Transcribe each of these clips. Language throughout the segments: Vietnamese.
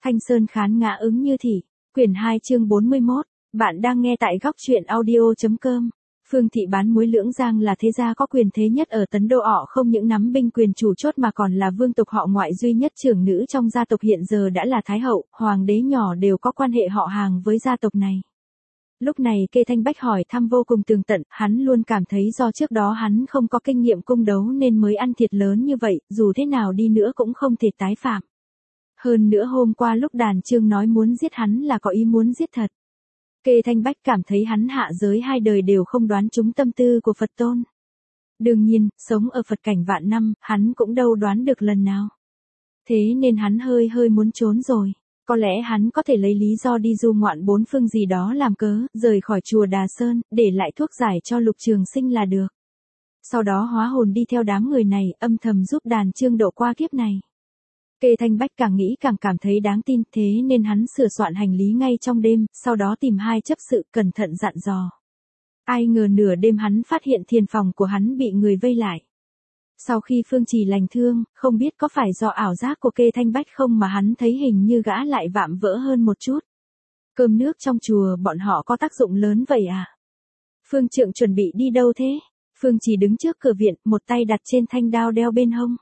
Thanh Sơn khán ngã ứng như thị, quyển 2 chương 41, bạn đang nghe tại góc truyện audio.com. Phương Thị Bán Muối Lưỡng Giang là thế gia có quyền thế nhất ở Tấn Đô, họ không những nắm binh quyền chủ chốt mà còn là vương tộc họ ngoại duy nhất trưởng nữ trong gia tộc, hiện giờ đã là thái hậu, hoàng đế nhỏ đều có quan hệ họ hàng với gia tộc này. Lúc này Kê Thanh Bách hỏi thăm vô cùng tường tận, hắn luôn cảm thấy do trước đó hắn không có kinh nghiệm cung đấu nên mới ăn thiệt lớn như vậy, dù thế nào đi nữa cũng không thể tái phạm. Hơn nữa hôm qua lúc Đàn Chương nói muốn giết hắn là có ý muốn giết thật. Kê Thanh Bách cảm thấy hắn hạ giới hai đời đều không đoán trúng tâm tư của Phật Tôn. Đương nhiên, sống ở Phật cảnh vạn năm, hắn cũng đâu đoán được lần nào. Thế nên hắn hơi muốn trốn rồi. Có lẽ hắn có thể lấy lý do đi du ngoạn bốn phương gì đó làm cớ, rời khỏi chùa Đà Sơn, để lại thuốc giải cho Lục Trường Sinh là được. Sau đó hóa hồn đi theo đám người này, âm thầm giúp Đàn Chương độ qua kiếp này. Kê Thanh Bách càng nghĩ càng cảm thấy đáng tin, thế nên hắn sửa soạn hành lý ngay trong đêm, sau đó tìm hai chấp sự cẩn thận dặn dò. Ai ngờ nửa đêm hắn phát hiện thiền phòng của hắn bị người vây lại. Sau khi Phương Trì lành thương, không biết có phải do ảo giác của Kê Thanh Bách không mà hắn thấy hình như gã lại vạm vỡ hơn một chút. Cơm nước trong chùa bọn họ có tác dụng lớn vậy à? Phương Trượng chuẩn bị đi đâu thế? Phương Trì đứng trước cửa viện, một tay đặt trên thanh đao đeo bên hông.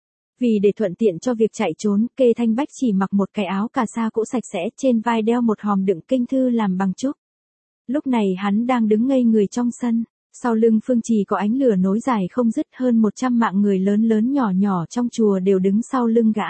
Vì để thuận tiện cho việc chạy trốn, Kê Thanh Bách chỉ mặc một cái áo cà sa cũ sạch sẽ, trên vai đeo một hòm đựng kinh thư làm bằng trúc. Lúc này hắn đang đứng ngây người trong sân, sau lưng Phương Trì có ánh lửa nối dài không dứt, hơn 100 mạng người lớn nhỏ trong chùa đều đứng sau lưng gã.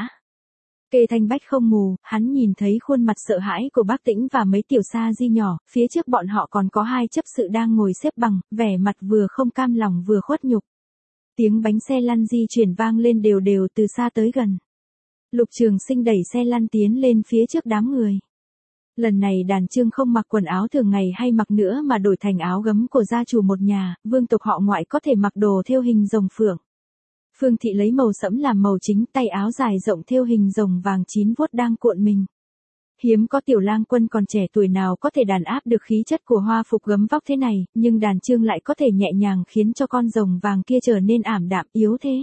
Kê Thanh Bách không mù, hắn nhìn thấy khuôn mặt sợ hãi của Bác Tĩnh và mấy tiểu sa di nhỏ, phía trước bọn họ còn có hai chấp sự đang ngồi xếp bằng, vẻ mặt vừa không cam lòng vừa khuất nhục. Tiếng bánh xe lăn di chuyển vang lên đều từ xa tới gần. Lục Trường Sinh đẩy xe lăn tiến lên phía trước đám người. Lần này Đàn Chương không mặc quần áo thường ngày hay mặc nữa mà đổi thành áo gấm của gia chủ một nhà, vương tộc họ ngoại có thể mặc đồ thêu hình rồng phượng. Phương Thị lấy màu sẫm làm màu chính, tay áo dài rộng thêu hình rồng vàng 9 vuốt đang cuộn mình. Hiếm có tiểu lang quân còn trẻ tuổi nào có thể đàn áp được khí chất của hoa phục gấm vóc thế này, nhưng Đàn Chương lại có thể nhẹ nhàng khiến cho con rồng vàng kia trở nên ảm đạm yếu thế.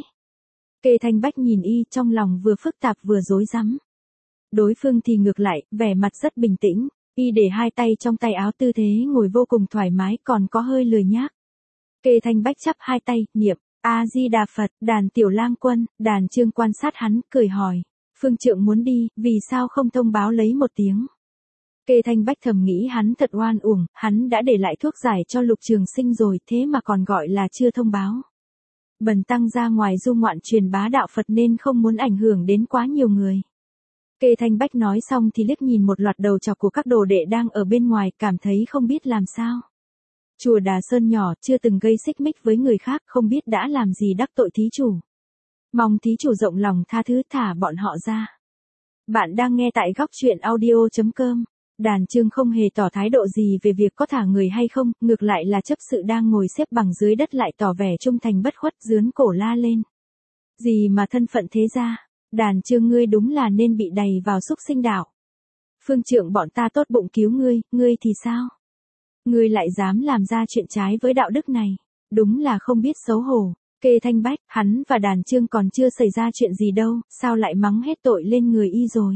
Kê Thanh Bách nhìn y, trong lòng vừa phức tạp vừa rối rắm. Đối phương thì ngược lại, vẻ mặt rất bình tĩnh, y để hai tay trong tay áo, tư thế ngồi vô cùng thoải mái, còn có hơi lười nhác. Kê Thanh Bách chắp hai tay, niệm A Di Đà Phật. Đàn tiểu lang quân. Đàn Chương quan sát hắn, cười hỏi. Phương Trượng muốn đi, vì sao không thông báo lấy một tiếng? Kê Thanh Bách thầm nghĩ hắn thật oan uổng, hắn đã để lại thuốc giải cho Lục Trường Sinh rồi, thế mà còn gọi là chưa thông báo. Bần tăng ra ngoài du ngoạn truyền bá đạo Phật nên không muốn ảnh hưởng đến quá nhiều người. Kê Thanh Bách nói xong thì liếc nhìn một loạt đầu chọc của các đồ đệ đang ở bên ngoài, cảm thấy không biết làm sao. Chùa Đà Sơn nhỏ, chưa từng gây xích mích với người khác, không biết đã làm gì đắc tội thí chủ. Mong thí chủ rộng lòng tha thứ, thả bọn họ ra. Bạn đang nghe tại góc truyện audio.com. Đàn Chương không hề tỏ thái độ gì về việc có thả người hay không, ngược lại là chấp sự đang ngồi xếp bằng dưới đất lại tỏ vẻ trung thành bất khuất, giướn cổ la lên. Gì mà thân phận thế gia, Đàn Chương ngươi đúng là nên bị đày vào súc sinh đạo. Phương Trượng bọn ta tốt bụng cứu ngươi thì sao? Ngươi lại dám làm ra chuyện trái với đạo đức này, đúng là không biết xấu hổ. Kê Thanh Bách, hắn và Đàn Chương còn chưa xảy ra chuyện gì đâu, sao lại mắng hết tội lên người y rồi?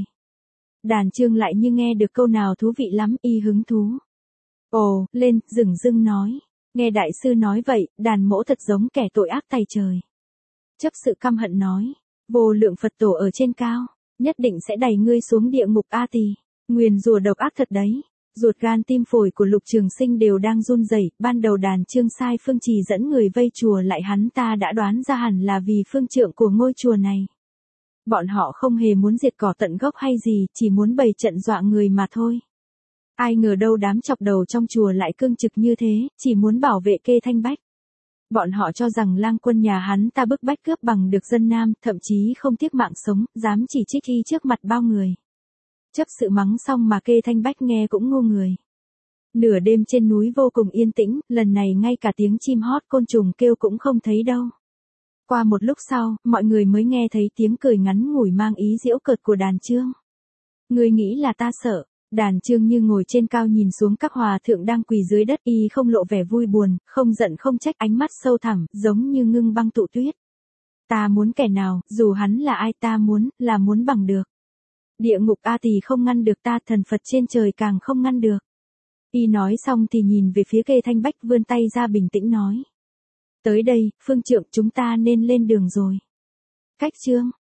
Đàn Chương lại như nghe được câu nào thú vị lắm, y hứng thú. Ồ, lên, dửng dưng nói. Nghe đại sư nói vậy, Đàn mỗ thật giống kẻ tội ác tày trời. Chấp sự căm hận nói. Vô lượng Phật tổ ở trên cao, nhất định sẽ đẩy ngươi xuống địa ngục A Tỳ. Nguyền rủa độc ác thật đấy. Ruột gan tim phổi của Lục Trường Sinh đều đang run rẩy. Ban đầu Đàn Chương sai Phương Trì dẫn người vây chùa lại, hắn ta đã đoán ra hẳn là vì phương trượng của ngôi chùa này. Bọn họ không hề muốn diệt cỏ tận gốc hay gì, chỉ muốn bày trận dọa người mà thôi. Ai ngờ đâu đám chọc đầu trong chùa lại cương trực như thế, chỉ muốn bảo vệ Kê Thanh Bách. Bọn họ cho rằng lang quân nhà hắn ta bức bách cướp bằng được dân nam, thậm chí không tiếc mạng sống, dám chỉ trích y trước mặt bao người. Chấp sự mắng xong mà Kê Thanh Bách nghe cũng ngu người. Nửa đêm trên núi vô cùng yên tĩnh, lần này ngay cả tiếng chim hót côn trùng kêu cũng không thấy đâu. Qua một lúc sau, mọi người mới nghe thấy tiếng cười ngắn ngủi mang ý giễu cợt của Đàn Chương. Ngươi nghĩ là ta sợ? Đàn Chương như ngồi trên cao nhìn xuống các hòa thượng đang quỳ dưới đất, y không lộ vẻ vui buồn, không giận không trách, ánh mắt sâu thẳm, giống như ngưng băng tụ tuyết. Ta muốn kẻ nào, dù hắn là ai, ta muốn bằng được. Địa ngục A Tỳ không ngăn được ta, thần Phật trên trời càng không ngăn được. Y nói xong thì nhìn về phía Kê Thanh Bách vươn tay ra bình tĩnh nói. Tới đây, phương trượng chúng ta nên lên đường rồi. Cách chương.